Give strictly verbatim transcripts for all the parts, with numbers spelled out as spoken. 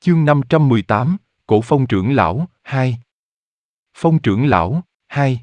Chương năm trăm mười tám, Cổ Phong trưởng lão, hai. Phong trưởng lão, hai.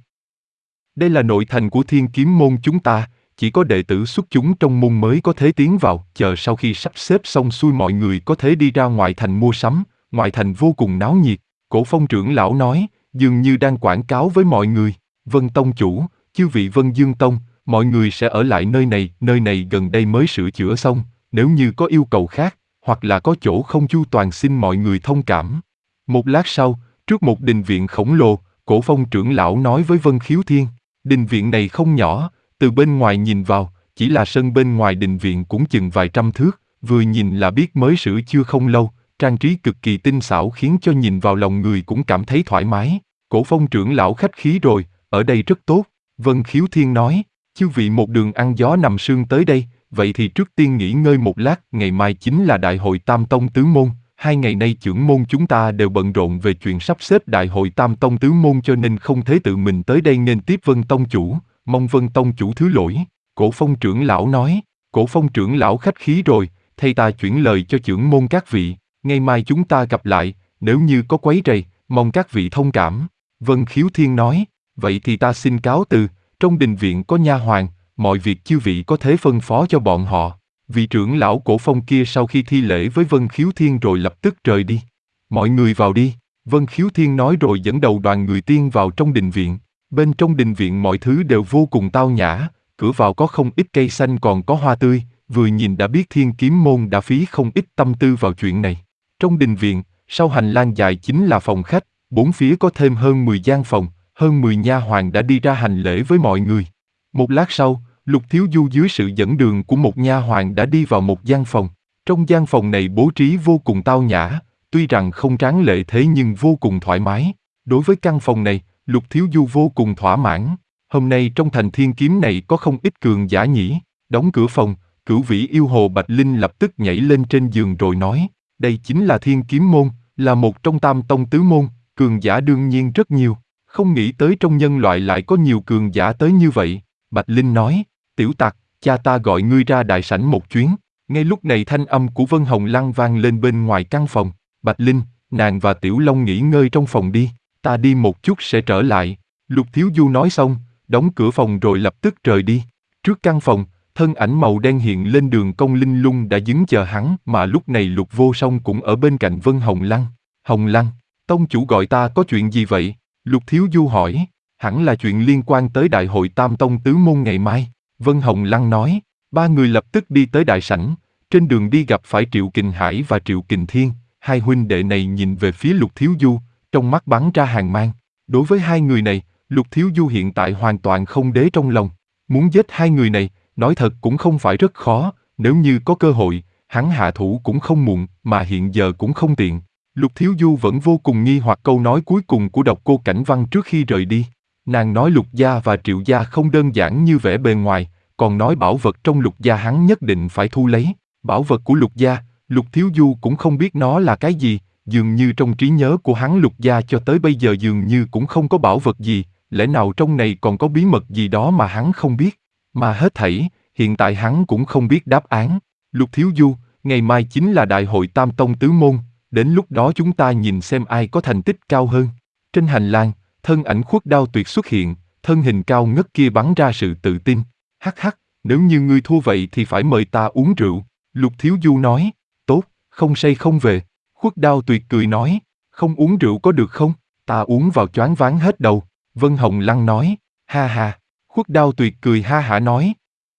Đây là nội thành của Thiên Kiếm môn chúng ta, chỉ có đệ tử xuất chúng trong môn mới có thể tiến vào, chờ sau khi sắp xếp xong xuôi mọi người có thể đi ra ngoại thành mua sắm, ngoại thành vô cùng náo nhiệt. Cổ Phong trưởng lão nói, dường như đang quảng cáo với mọi người. Vân tông chủ, chư vị Vân Dương tông, mọi người sẽ ở lại nơi này, nơi này gần đây mới sửa chữa xong, nếu như có yêu cầu khác, hoặc là có chỗ không chu toàn xin mọi người thông cảm. Một lát sau, trước một đình viện khổng lồ, Cổ Phong trưởng lão nói với Vân Khiếu Thiên, đình viện này không nhỏ, từ bên ngoài nhìn vào, chỉ là sân bên ngoài đình viện cũng chừng vài trăm thước, vừa nhìn là biết mới sửa chưa không lâu, trang trí cực kỳ tinh xảo khiến cho nhìn vào lòng người cũng cảm thấy thoải mái. Cổ Phong trưởng lão khách khí rồi, ở đây rất tốt. Vân Khiếu Thiên nói, chư vị một đường ăn gió nằm sương tới đây, vậy thì trước tiên nghỉ ngơi một lát, ngày mai chính là đại hội Tam Tông Tứ Môn, hai ngày nay trưởng môn chúng ta đều bận rộn về chuyện sắp xếp đại hội Tam Tông Tứ Môn cho nên không thể tự mình tới đây nghênh tiếp Vân Tông chủ, mong Vân Tông chủ thứ lỗi. Cổ Phong trưởng lão nói, Cổ Phong trưởng lão khách khí rồi, thầy ta chuyển lời cho trưởng môn các vị, ngày mai chúng ta gặp lại, nếu như có quấy rầy, mong các vị thông cảm. Vân Khiếu Thiên nói, vậy thì ta xin cáo từ, trong đình viện có nha hoàn, mọi việc chư vị có thể phân phó cho bọn họ. Vị trưởng lão Cổ Phong kia sau khi thi lễ với Vân Khiếu Thiên rồi lập tức rời đi. Mọi người vào đi, Vân Khiếu Thiên nói rồi dẫn đầu đoàn người tiên vào trong đình viện. Bên trong đình viện mọi thứ đều vô cùng tao nhã, cửa vào có không ít cây xanh còn có hoa tươi, vừa nhìn đã biết Thiên Kiếm môn đã phí không ít tâm tư vào chuyện này. Trong đình viện, sau hành lang dài chính là phòng khách, bốn phía có thêm hơn mười gian phòng, hơn mười nha hoàn đã đi ra hành lễ với mọi người. Một lát sau, Lục Thiếu Du dưới sự dẫn đường của một nha hoàn đã đi vào một gian phòng. Trong gian phòng này bố trí vô cùng tao nhã, tuy rằng không tráng lệ thế nhưng vô cùng thoải mái. Đối với căn phòng này, Lục Thiếu Du vô cùng thỏa mãn. Hôm nay trong thành Thiên Kiếm này có không ít cường giả nhỉ. Đóng cửa phòng, Cửu Vĩ yêu hồ Bạch Linh lập tức nhảy lên trên giường rồi nói, đây chính là Thiên Kiếm môn, là một trong Tam Tông Tứ môn, cường giả đương nhiên rất nhiều. Không nghĩ tới trong nhân loại lại có nhiều cường giả tới như vậy. Bạch Linh nói, tiểu tặc, cha ta gọi ngươi ra đại sảnh một chuyến. Ngay lúc này thanh âm của Vân Hồng Lăng vang lên bên ngoài căn phòng. Bạch Linh, nàng và Tiểu Long nghỉ ngơi trong phòng đi, ta đi một chút sẽ trở lại. Lục Thiếu Du nói xong, đóng cửa phòng rồi lập tức rời đi. Trước căn phòng, thân ảnh màu đen hiện lên đường cong linh lung đã đứng chờ hắn, mà lúc này Lục Vô Song cũng ở bên cạnh Vân Hồng Lăng. Hồng Lăng, tông chủ gọi ta có chuyện gì vậy? Lục Thiếu Du hỏi, hẳn là chuyện liên quan tới đại hội Tam Tông Tứ Môn ngày mai. Vân Hồng Lăng nói, ba người lập tức đi tới đại sảnh, trên đường đi gặp phải Triệu Kình Hải và Triệu Kình Thiên, hai huynh đệ này nhìn về phía Lục Thiếu Du, trong mắt bắn ra hàn mang. Đối với hai người này, Lục Thiếu Du hiện tại hoàn toàn không đế trong lòng, muốn giết hai người này, nói thật cũng không phải rất khó, nếu như có cơ hội, hắn hạ thủ cũng không muộn, mà hiện giờ cũng không tiện. Lục Thiếu Du vẫn vô cùng nghi hoặc câu nói cuối cùng của Độc Cô Cảnh Văn trước khi rời đi. Nàng nói Lục gia và Triệu gia không đơn giản như vẻ bề ngoài, còn nói bảo vật trong Lục gia hắn nhất định phải thu lấy. Bảo vật của Lục gia, Lục Thiếu Du cũng không biết nó là cái gì, dường như trong trí nhớ của hắn Lục gia cho tới bây giờ dường như cũng không có bảo vật gì, lẽ nào trong này còn có bí mật gì đó mà hắn không biết, mà hết thảy, hiện tại hắn cũng không biết đáp án. Lục Thiếu Du, ngày mai chính là đại hội Tam Tông Tứ Môn, đến lúc đó chúng ta nhìn xem ai có thành tích cao hơn. Trên hành lang, thân ảnh Khuất Đao Tuyệt xuất hiện, thân hình cao ngất kia bắn ra sự tự tin. Hắc hắc, nếu như ngươi thua vậy thì phải mời ta uống rượu. Lục Thiếu Du nói, tốt, không say không về. Khuất Đao Tuyệt cười nói, không uống rượu có được không? Ta uống vào choáng váng hết đầu. Vân Hồng Lăng nói, ha ha. Khuất Đao Tuyệt cười ha hả nói,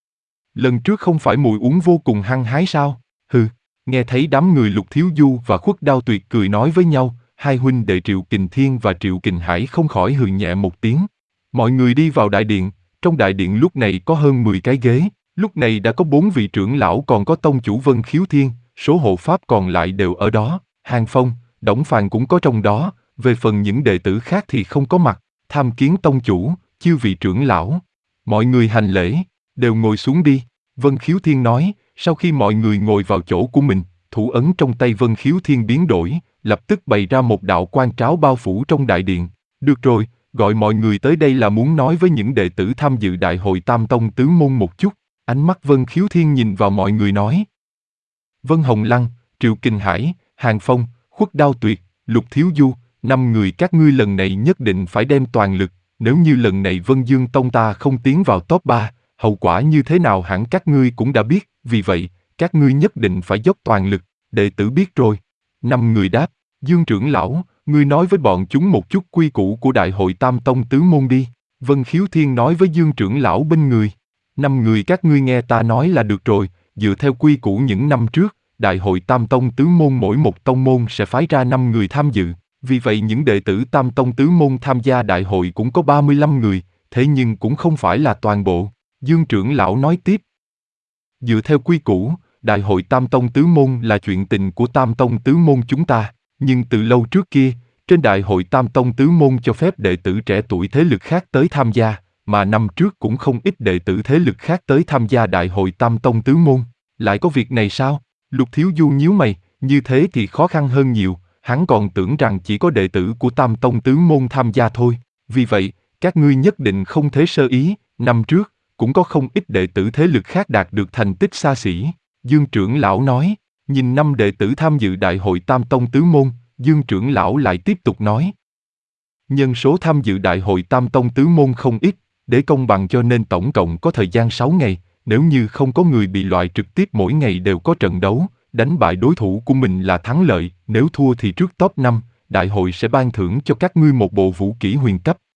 lần trước không phải mùi uống vô cùng hăng hái sao? Hừ. Nghe thấy đám người Lục Thiếu Du và Khuất Đao Tuyệt cười nói với nhau, hai huynh đệ Triệu Kình Thiên và Triệu Kình Hải không khỏi hừ nhẹ một tiếng. Mọi người đi vào đại điện, trong đại điện lúc này có hơn mười cái ghế, lúc này đã có bốn vị trưởng lão còn có tông chủ Vân Khiếu Thiên, số hộ pháp còn lại đều ở đó, Hàng Phong, Đổng Phàn cũng có trong đó, về phần những đệ tử khác thì không có mặt. Tham kiến tông chủ, chư vị trưởng lão. Mọi người hành lễ, đều ngồi xuống đi. Vân Khiếu Thiên nói, sau khi mọi người ngồi vào chỗ của mình, thủ ấn trong tay Vân Khiếu Thiên biến đổi, lập tức bày ra một đạo quang tráo bao phủ trong đại điện. Được rồi, gọi mọi người tới đây là muốn nói với những đệ tử tham dự đại hội Tam Tông Tứ Môn một chút. Ánh mắt Vân Khiếu Thiên nhìn vào mọi người nói. Vân Hồng Lăng, Triệu Kình Hải, Hàng Phong, Khuất Đao Tuyệt, Lục Thiếu Du, năm người các ngươi lần này nhất định phải đem toàn lực, nếu như lần này Vân Dương Tông ta không tiến vào top ba, hậu quả như thế nào hẳn các ngươi cũng đã biết, vì vậy, các ngươi nhất định phải dốc toàn lực, đệ tử biết rồi. Năm người đáp, Dương trưởng lão, ngươi nói với bọn chúng một chút quy củ của Đại hội Tam Tông Tứ Môn đi. Vân Khiếu Thiên nói với Dương trưởng lão bên người, năm người các ngươi nghe ta nói là được rồi, dựa theo quy củ những năm trước, Đại hội Tam Tông Tứ Môn mỗi một tông môn sẽ phái ra năm người tham dự, vì vậy những đệ tử Tam Tông Tứ Môn tham gia đại hội cũng có ba mươi lăm người, thế nhưng cũng không phải là toàn bộ. Dương trưởng lão nói tiếp, dựa theo quy củ, Đại hội Tam Tông Tứ Môn là chuyện tình của Tam Tông Tứ Môn chúng ta, nhưng từ lâu trước kia, trên Đại hội Tam Tông Tứ Môn cho phép đệ tử trẻ tuổi thế lực khác tới tham gia, mà năm trước cũng không ít đệ tử thế lực khác tới tham gia Đại hội Tam Tông Tứ Môn. Lại có việc này sao? Lục Thiếu Du nhíu mày, như thế thì khó khăn hơn nhiều, hắn còn tưởng rằng chỉ có đệ tử của Tam Tông Tứ Môn tham gia thôi. Vì vậy, các ngươi nhất định không thể sơ ý, năm trước, cũng có không ít đệ tử thế lực khác đạt được thành tích xa xỉ. Dương trưởng lão nói, nhìn năm đệ tử tham dự Đại hội Tam Tông Tứ Môn, Dương trưởng lão lại tiếp tục nói. Nhân số tham dự Đại hội Tam Tông Tứ Môn không ít, để công bằng cho nên tổng cộng có thời gian sáu ngày, nếu như không có người bị loại trực tiếp mỗi ngày đều có trận đấu, đánh bại đối thủ của mình là thắng lợi, nếu thua thì trước top năm, đại hội sẽ ban thưởng cho các ngươi một bộ vũ kỹ huyền cấp,